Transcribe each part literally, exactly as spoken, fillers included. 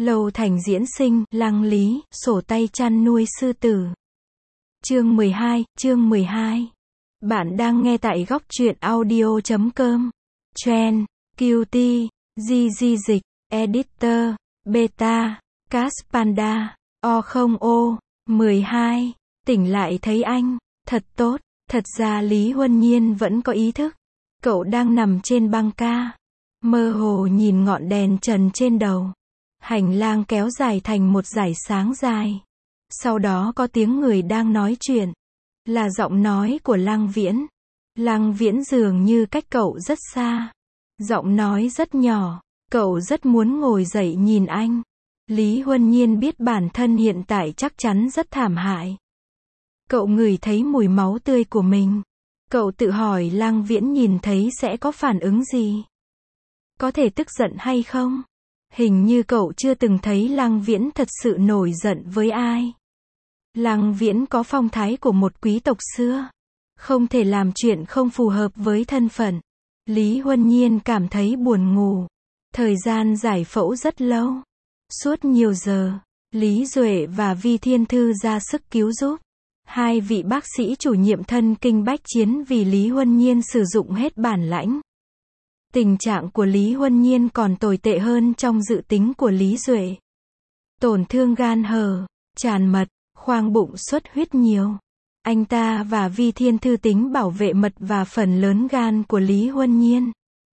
Lâu Thành diễn sinh, Lăng Lý, sổ tay chăn nuôi sư tử. Chương mười hai, chương mười hai. Bạn đang nghe tại góc truyện audio chấm com. Trend, quy tê, gi gi dịch, Editor, Beta, Caspanda, O không O, mười hai. Tỉnh lại thấy anh, thật tốt, thật ra Lý Huân Nhiên vẫn có ý thức. Cậu đang nằm trên băng ca, mơ hồ nhìn ngọn đèn trần trên đầu. Hành lang kéo dài thành một dải sáng dài. Sau đó có tiếng người đang nói chuyện. Là giọng nói của Lăng Viễn. Lăng Viễn dường như cách cậu rất xa. Giọng nói rất nhỏ. Cậu rất muốn ngồi dậy nhìn anh. Lý Huân Nhiên biết bản thân hiện tại chắc chắn rất thảm hại. Cậu ngửi thấy mùi máu tươi của mình. Cậu tự hỏi Lăng Viễn nhìn thấy sẽ có phản ứng gì? Có thể tức giận hay không? Hình như cậu chưa từng thấy Lăng Viễn thật sự nổi giận với ai. Lăng Viễn có phong thái của một quý tộc xưa. Không thể làm chuyện không phù hợp với thân phận. Lý Huân Nhiên cảm thấy buồn ngủ. Thời gian giải phẫu rất lâu. Suốt nhiều giờ, Lý Duệ và Vi Thiên Thư ra sức cứu giúp. Hai vị bác sĩ chủ nhiệm thân kinh bách chiến vì Lý Huân Nhiên sử dụng hết bản lãnh. Tình trạng của Lý Huân Nhiên còn tồi tệ hơn trong dự tính của Lý Duệ. Tổn thương gan hở, tràn mật, khoang bụng xuất huyết nhiều. Anh ta và Vi Thiên Thư tính bảo vệ mật và phần lớn gan của Lý Huân Nhiên.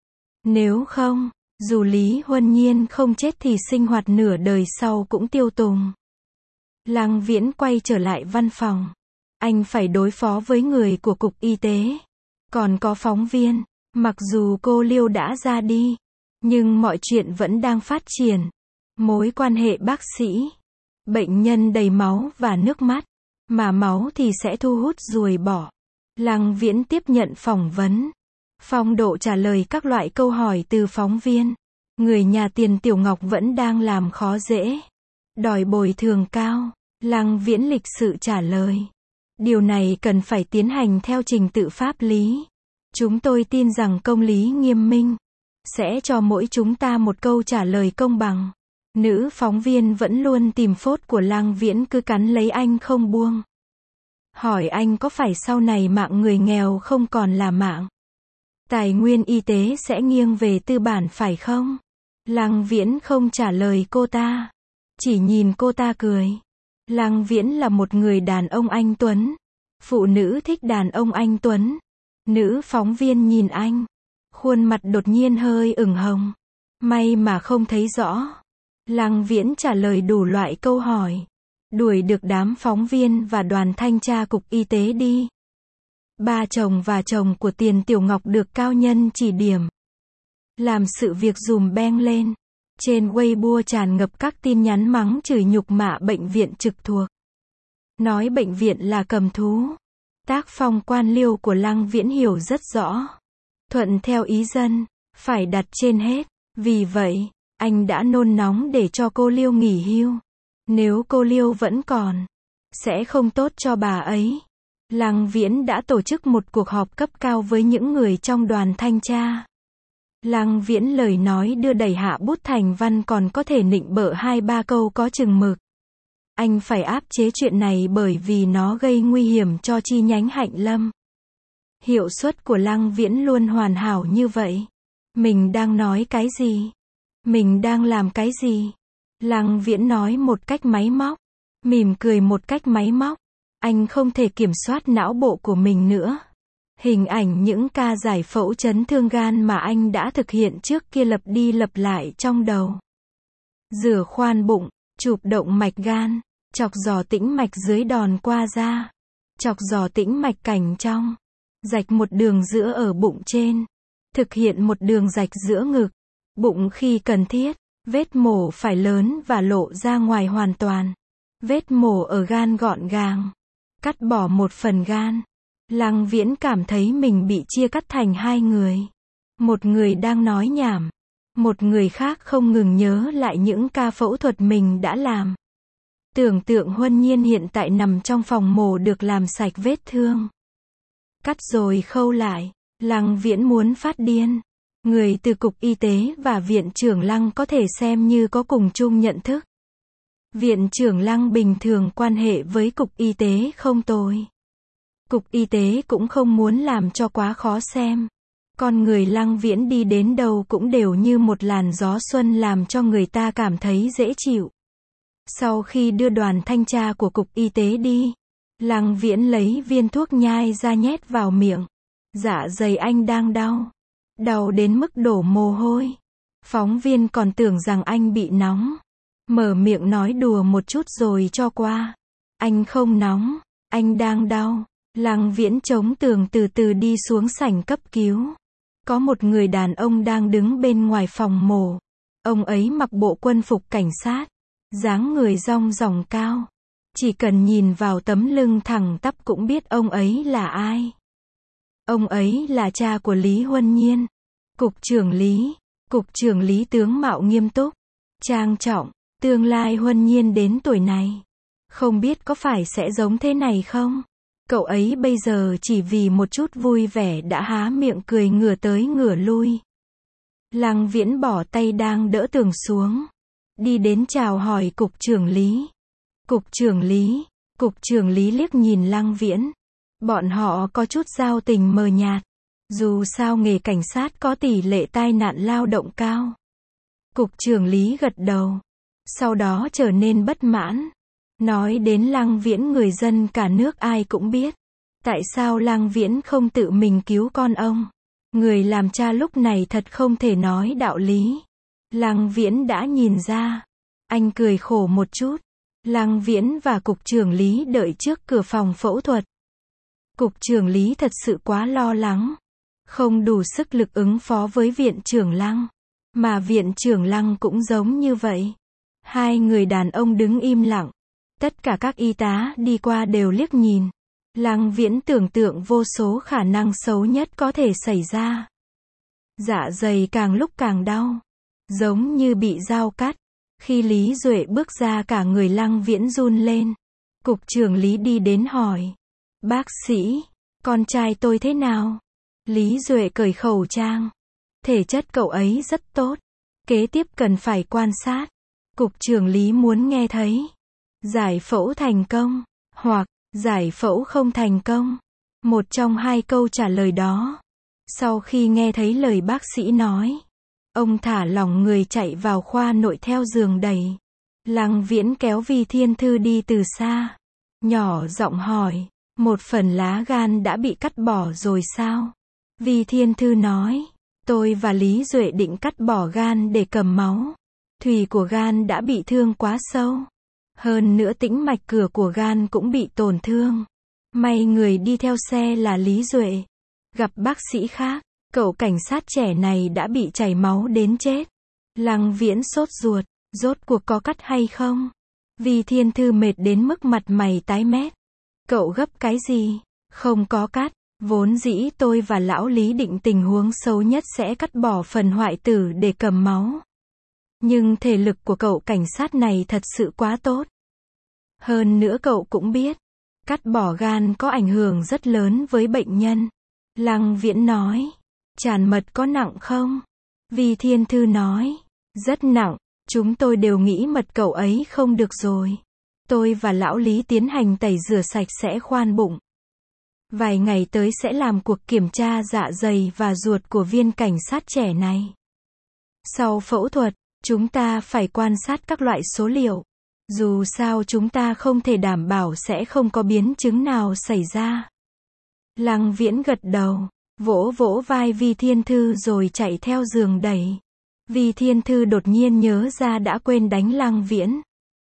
Nếu không, dù Lý Huân Nhiên không chết thì sinh hoạt nửa đời sau cũng tiêu tùng. Lăng Viễn quay trở lại văn phòng. Anh phải đối phó với người của Cục Y tế. Còn có phóng viên. Mặc dù cô Liêu đã ra đi, nhưng mọi chuyện vẫn đang phát triển. Mối quan hệ bác sĩ, bệnh nhân đầy máu và nước mắt, mà máu thì sẽ thu hút ruồi bọ. Lăng Viễn tiếp nhận phỏng vấn. Phong độ trả lời các loại câu hỏi từ phóng viên. Người nhà Tiền Tiểu Ngọc vẫn đang làm khó dễ. Đòi bồi thường cao. Lăng Viễn lịch sự trả lời. Điều này cần phải tiến hành theo trình tự pháp lý. Chúng tôi tin rằng công lý nghiêm minh sẽ cho mỗi chúng ta một câu trả lời công bằng. Nữ phóng viên vẫn luôn tìm phốt của Lăng Viễn cứ cắn lấy anh không buông. Hỏi anh có phải sau này mạng người nghèo không còn là mạng? Tài nguyên y tế sẽ nghiêng về tư bản phải không? Lăng Viễn không trả lời cô ta. Chỉ nhìn cô ta cười. Lăng Viễn là một người đàn ông anh tuấn. Phụ nữ thích đàn ông anh tuấn. Nữ phóng viên nhìn anh. Khuôn mặt đột nhiên hơi ửng hồng. May mà không thấy rõ. Lăng Viễn trả lời đủ loại câu hỏi. Đuổi được đám phóng viên và đoàn thanh tra Cục Y tế đi. Ba chồng và chồng của Tiền Tiểu Ngọc được cao nhân chỉ điểm. Làm sự việc dùm beng lên. Trên Weibo tràn ngập các tin nhắn mắng chửi nhục mạ bệnh viện trực thuộc. Nói bệnh viện là cầm thú. Tác phong quan liêu của Lăng Viễn hiểu rất rõ. Thuận theo ý dân, phải đặt trên hết. Vì vậy, anh đã nôn nóng để cho cô Liêu nghỉ hưu. Nếu cô Liêu vẫn còn, sẽ không tốt cho bà ấy. Lăng Viễn đã tổ chức một cuộc họp cấp cao với những người trong đoàn thanh tra. Lăng Viễn lời nói đưa đẩy hạ bút thành văn còn có thể nịnh bợ hai ba câu có chừng mực. Anh phải áp chế chuyện này bởi vì nó gây nguy hiểm cho chi nhánh Hạnh Lâm. Hiệu suất của Lăng Viễn luôn hoàn hảo như vậy. Mình đang nói cái gì? Mình đang làm cái gì? Lăng Viễn nói một cách máy móc. Mỉm cười một cách máy móc. Anh không thể kiểm soát não bộ của mình nữa. Hình ảnh những ca giải phẫu chấn thương gan mà anh đã thực hiện trước kia lặp đi lặp lại trong đầu. Rửa khoan bụng, chụp động mạch gan, chọc giò tĩnh mạch dưới đòn qua da, chọc giò tĩnh mạch cảnh trong, rạch một đường giữa ở bụng trên, thực hiện một đường rạch giữa ngực, bụng khi cần thiết, vết mổ phải lớn và lộ ra ngoài hoàn toàn, vết mổ ở gan gọn gàng, cắt bỏ một phần gan. Lăng Viễn cảm thấy mình bị chia cắt thành hai người. Một người đang nói nhảm, một người khác không ngừng nhớ lại những ca phẫu thuật mình đã làm. Tưởng tượng Huân Nhiên hiện tại nằm trong phòng mổ được làm sạch vết thương. Cắt rồi khâu lại. Lăng Viễn muốn phát điên. Người từ Cục Y tế và Viện trưởng Lăng có thể xem như có cùng chung nhận thức. Viện trưởng Lăng bình thường quan hệ với Cục Y tế không tồi. Cục Y tế cũng không muốn làm cho quá khó xem. Con người Lăng Viễn đi đến đâu cũng đều như một làn gió xuân làm cho người ta cảm thấy dễ chịu. Sau khi đưa đoàn thanh tra của Cục Y tế đi, Lăng Viễn lấy viên thuốc nhai ra nhét vào miệng. Dạ dày anh đang đau. Đau đến mức đổ mồ hôi. Phóng viên còn tưởng rằng anh bị nóng. Mở miệng nói đùa một chút rồi cho qua. Anh không nóng, anh đang đau. Lăng Viễn chống tường từ từ đi xuống sảnh cấp cứu. Có một người đàn ông đang đứng bên ngoài phòng mổ. Ông ấy mặc bộ quân phục cảnh sát. Dáng người rong ròng cao. Chỉ cần nhìn vào tấm lưng thẳng tắp cũng biết ông ấy là ai. Ông ấy là cha của Lý Huân Nhiên. Cục trưởng Lý. Cục trưởng Lý tướng mạo nghiêm túc, trang trọng. Tương lai Huân Nhiên đến tuổi này, không biết có phải sẽ giống thế này không? Cậu ấy bây giờ chỉ vì một chút vui vẻ đã há miệng cười ngửa tới ngửa lui. Lăng Viễn bỏ tay đang đỡ tường xuống. Đi đến chào hỏi Cục trưởng Lý. Cục trưởng Lý. Cục trưởng Lý liếc nhìn Lăng Viễn. Bọn họ có chút giao tình mờ nhạt. Dù sao nghề cảnh sát có tỷ lệ tai nạn lao động cao. Cục trưởng Lý gật đầu. Sau đó trở nên bất mãn. Nói đến Lăng Viễn người dân cả nước ai cũng biết. Tại sao Lăng Viễn không tự mình cứu con ông? Người làm cha lúc này thật không thể nói đạo lý. Lăng Viễn đã nhìn ra. Anh cười khổ một chút. Lăng Viễn và Cục trưởng Lý đợi trước cửa phòng phẫu thuật. Cục trưởng Lý thật sự quá lo lắng. Không đủ sức lực ứng phó với Viện trưởng Lăng. Mà Viện trưởng Lăng cũng giống như vậy. Hai người đàn ông đứng im lặng. Tất cả các y tá đi qua đều liếc nhìn. Lăng Viễn tưởng tượng vô số khả năng xấu nhất có thể xảy ra. Dạ dày càng lúc càng đau. Giống như bị dao cắt. Khi Lý Duệ bước ra cả người Lăng Viễn run lên. Cục trưởng Lý đi đến hỏi. Bác sĩ, con trai tôi thế nào? Lý Duệ cởi khẩu trang. Thể chất cậu ấy rất tốt. Kế tiếp cần phải quan sát. Cục trưởng Lý muốn nghe thấy. Giải phẫu thành công. Hoặc, giải phẫu không thành công. Một trong hai câu trả lời đó. Sau khi nghe thấy lời bác sĩ nói. Ông thả lỏng người chạy vào khoa nội theo giường đẩy. Lăng Viễn kéo Vi Thiên Thư đi từ xa. Nhỏ giọng hỏi. Một phần lá gan đã bị cắt bỏ rồi sao? Vi Thiên Thư nói. Tôi và Lý Duệ định cắt bỏ gan để cầm máu. Thùy của gan đã bị thương quá sâu. Hơn nữa tĩnh mạch cửa của gan cũng bị tổn thương. May người đi theo xe là Lý Duệ. Gặp bác sĩ khác, cậu cảnh sát trẻ này đã bị chảy máu đến chết. Lăng Viễn sốt ruột, rốt cuộc có cắt hay không? Vi Thiên Thư mệt đến mức mặt mày tái mét. Cậu gấp cái gì? Không có cắt. Vốn dĩ tôi và lão Lý định tình huống xấu nhất sẽ cắt bỏ phần hoại tử để cầm máu. Nhưng thể lực của cậu cảnh sát này thật sự quá tốt. Hơn nữa cậu cũng biết, cắt bỏ gan có ảnh hưởng rất lớn với bệnh nhân. Lăng Viễn nói, tràn mật có nặng không? Vi Thiên Thư nói, rất nặng, chúng tôi đều nghĩ mật cậu ấy không được rồi. Tôi và lão Lý tiến hành tẩy rửa sạch sẽ khoan bụng. Vài ngày tới sẽ làm cuộc kiểm tra dạ dày và ruột của viên cảnh sát trẻ này. Sau phẫu thuật, chúng ta phải quan sát các loại số liệu. Dù sao chúng ta không thể đảm bảo sẽ không có biến chứng nào xảy ra. Lăng Viễn gật đầu, vỗ vỗ vai Vi Thiên Thư rồi chạy theo giường đẩy. Vi Thiên Thư đột nhiên nhớ ra đã quên đánh Lăng Viễn.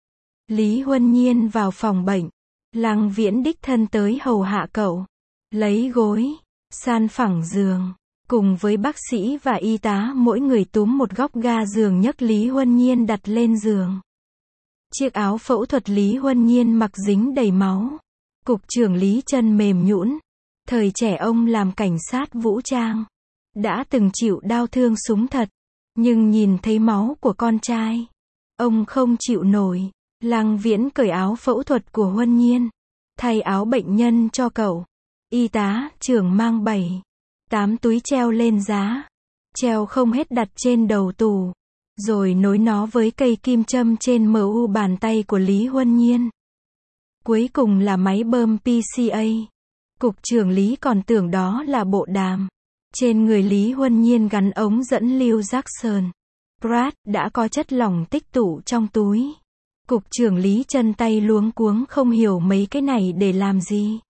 Lý Huân Nhiên vào phòng bệnh. Lăng Viễn đích thân tới hầu hạ cậu. Lấy gối, san phẳng giường. Cùng với bác sĩ và y tá mỗi người túm một góc ga giường nhấc Lý Huân Nhiên đặt lên giường. Chiếc áo phẫu thuật Lý Huân Nhiên mặc dính đầy máu. Cục trưởng Lý chân mềm nhũn. Thời trẻ ông làm cảnh sát vũ trang. Đã từng chịu đau thương súng thật. Nhưng nhìn thấy máu của con trai. Ông không chịu nổi. Lăng Viễn cởi áo phẫu thuật của Huân Nhiên. Thay áo bệnh nhân cho cậu. Y tá trưởng mang bảy, tám túi treo lên giá. treo không hết đặt trên đầu tủ, rồi nối nó với cây kim châm trên mu bàn tay của Lý Huân Nhiên. Cuối cùng là máy bơm pê xê a. Cục trưởng Lý còn tưởng đó là bộ đàm. Trên người Lý Huân Nhiên gắn ống dẫn lưu Jackson Pratt đã có chất lỏng tích tụ trong túi. Cục trưởng Lý chân tay luống cuống không hiểu mấy cái này để làm gì.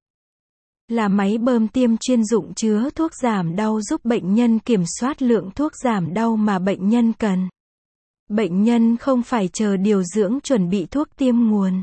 Là máy bơm tiêm chuyên dụng chứa thuốc giảm đau giúp bệnh nhân kiểm soát lượng thuốc giảm đau mà bệnh nhân cần. Bệnh nhân không phải chờ điều dưỡng chuẩn bị thuốc tiêm nguồn.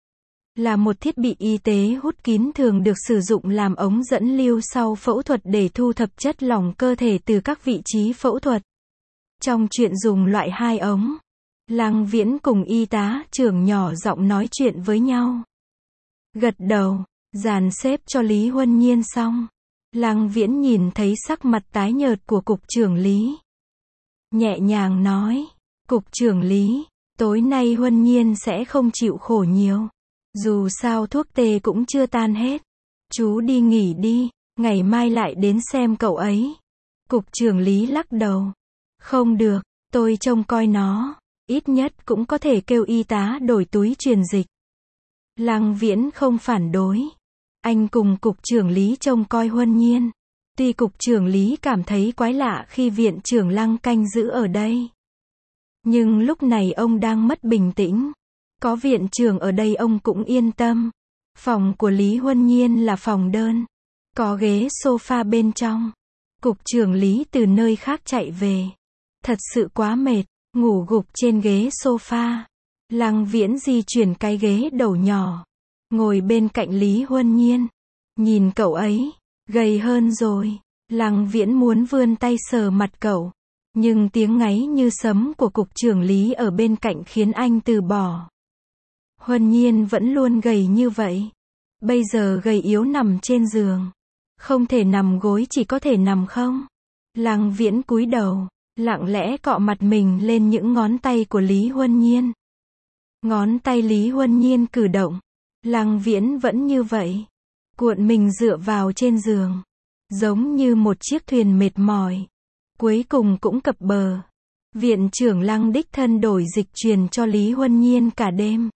Là một thiết bị y tế hút kín thường được sử dụng làm ống dẫn lưu sau phẫu thuật để thu thập chất lỏng cơ thể từ các vị trí phẫu thuật. Trong chuyện dùng loại hai ống, Lăng Viễn cùng y tá trưởng nhỏ giọng nói chuyện với nhau. Gật đầu, dàn xếp cho Lý Huân Nhiên xong. Lăng Viễn nhìn thấy sắc mặt tái nhợt của cục trưởng Lý. Nhẹ nhàng nói, cục trưởng Lý, tối nay Huân Nhiên sẽ không chịu khổ nhiều. Dù sao thuốc tê cũng chưa tan hết. Chú đi nghỉ đi, ngày mai lại đến xem cậu ấy. Cục trưởng Lý lắc đầu. Không được, tôi trông coi nó. Ít nhất cũng có thể kêu y tá đổi túi truyền dịch. Lăng Viễn không phản đối. Anh cùng cục trưởng Lý trông coi Huân Nhiên. Tuy cục trưởng Lý cảm thấy quái lạ khi viện trưởng Lăng canh giữ ở đây. Nhưng lúc này ông đang mất bình tĩnh. Có viện trưởng ở đây ông cũng yên tâm. Phòng của Lý Huân Nhiên là phòng đơn. Có ghế sofa bên trong. Cục trưởng Lý từ nơi khác chạy về. Thật sự quá mệt, ngủ gục trên ghế sofa. Lăng Viễn di chuyển cái ghế đầu nhỏ. Ngồi bên cạnh Lý Huân Nhiên. Nhìn cậu ấy, gầy hơn rồi. Lăng Viễn muốn vươn tay sờ mặt cậu. Nhưng tiếng ngáy như sấm của cục trưởng Lý ở bên cạnh khiến anh từ bỏ. Huân Nhiên vẫn luôn gầy như vậy. Bây giờ gầy yếu nằm trên giường. Không thể nằm gối chỉ có thể nằm không. Lăng Viễn cúi đầu, lặng lẽ cọ mặt mình lên những ngón tay của Lý Huân Nhiên. Ngón tay Lý Huân Nhiên cử động. Lăng Viễn vẫn như vậy. Cuộn mình dựa vào trên giường. Giống như một chiếc thuyền mệt mỏi. Cuối cùng cũng cập bờ. Viện trưởng Lăng đích thân đổi dịch truyền cho Lý Huân Nhiên cả đêm.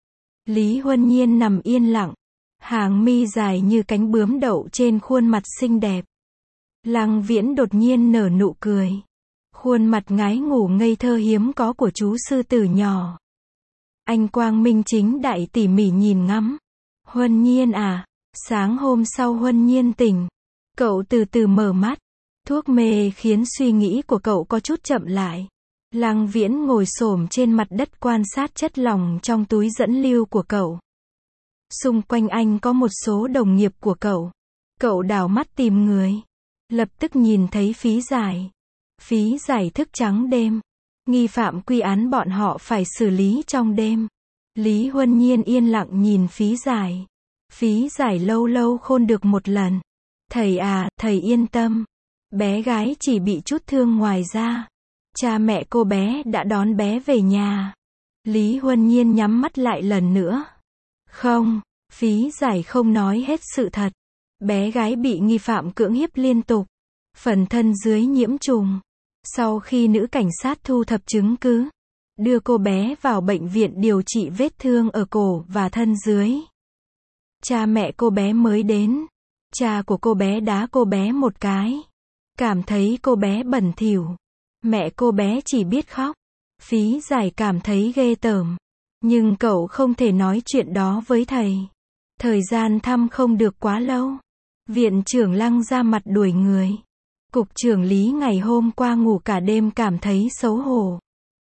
Lý Huân Nhiên nằm yên lặng. Hàng mi dài như cánh bướm đậu trên khuôn mặt xinh đẹp. Lăng Viễn đột nhiên nở nụ cười. Khuôn mặt ngái ngủ ngây thơ hiếm có của chú sư tử nhỏ. Anh quang minh chính đại tỉ mỉ nhìn ngắm. Huân Nhiên à, sáng hôm sau Huân Nhiên tỉnh. Cậu từ từ mở mắt. Thuốc mê khiến suy nghĩ của cậu có chút chậm lại. Lăng Viễn ngồi xổm trên mặt đất quan sát chất lỏng trong túi dẫn lưu của cậu. Xung quanh anh có một số đồng nghiệp của cậu. Cậu đảo mắt tìm người. Lập tức nhìn thấy Phí Giải. Phí Giải thức trắng đêm. Nghi phạm quy án bọn họ phải xử lý trong đêm. Lý Huân Nhiên yên lặng nhìn Phí Giải. Phí Giải lâu lâu khôn được một lần. Thầy à, thầy yên tâm. Bé gái chỉ bị chút thương ngoài ra. Cha mẹ cô bé đã đón bé về nhà. Lý Huân Nhiên nhắm mắt lại lần nữa. Không, Phí Giải không nói hết sự thật. Bé gái bị nghi phạm cưỡng hiếp liên tục. Phần thân dưới nhiễm trùng. Sau khi nữ cảnh sát thu thập chứng cứ, đưa cô bé vào bệnh viện điều trị vết thương ở cổ và thân dưới. Cha mẹ cô bé mới đến. Cha của cô bé đá cô bé một cái. Cảm thấy cô bé bẩn thỉu. Mẹ cô bé chỉ biết khóc. Phí Giải cảm thấy ghê tởm. Nhưng cậu không thể nói chuyện đó với thầy. Thời gian thăm không được quá lâu. Viện trưởng Lăng ra mặt đuổi người. Cục trưởng Lý ngày hôm qua ngủ cả đêm cảm thấy xấu hổ.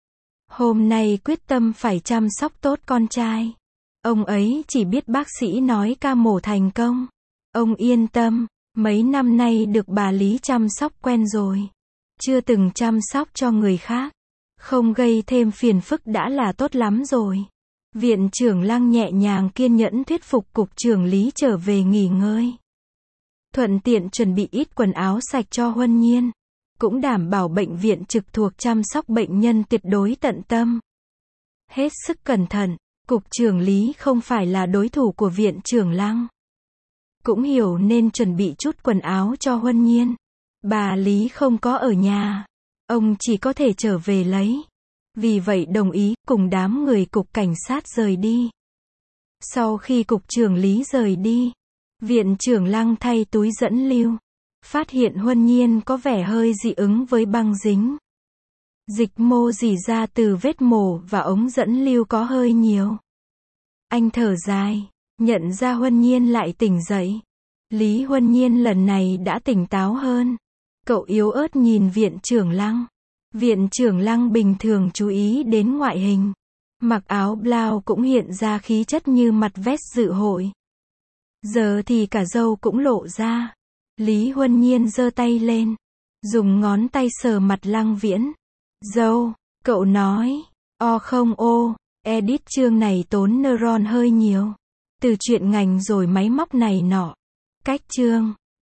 Hôm nay quyết tâm phải chăm sóc tốt con trai. Ông ấy chỉ biết bác sĩ nói ca mổ thành công. Ông yên tâm, mấy năm nay được bà Lý chăm sóc quen rồi. Chưa từng chăm sóc cho người khác. Không gây thêm phiền phức đã là tốt lắm rồi. Viện trưởng Lăng nhẹ nhàng kiên nhẫn thuyết phục cục trưởng Lý trở về nghỉ ngơi. Thuận tiện chuẩn bị ít quần áo sạch cho Huân Nhiên. Cũng đảm bảo bệnh viện trực thuộc chăm sóc bệnh nhân tuyệt đối tận tâm. Hết sức cẩn thận, cục trưởng Lý không phải là đối thủ của viện trưởng Lăng. Cũng hiểu nên chuẩn bị chút quần áo cho Huân Nhiên. Bà Lý không có ở nhà. Ông chỉ có thể trở về lấy. Vì vậy đồng ý, cùng đám người cục cảnh sát rời đi. Sau khi cục trưởng Lý rời đi, viện trưởng Lăng thay túi dẫn lưu. Phát hiện Huân Nhiên có vẻ hơi dị ứng với băng dính. Dịch mô rỉ ra từ vết mổ và ống dẫn lưu có hơi nhiều. Anh thở dài, nhận ra Huân Nhiên lại tỉnh dậy. Lý Huân Nhiên lần này đã tỉnh táo hơn. Cậu yếu ớt nhìn viện trưởng Lăng. Viện trưởng Lăng bình thường chú ý đến ngoại hình. Mặc áo blau cũng hiện ra khí chất như mặt vest dự hội. Giờ thì cả râu cũng lộ ra. Lý Huân Nhiên giơ tay lên, dùng ngón tay sờ mặt Lăng Viễn. Râu, cậu nói, o không ô, edit chương này tốn neuron hơi nhiều. Từ chuyện ngành rồi máy móc này nọ. Cách chương.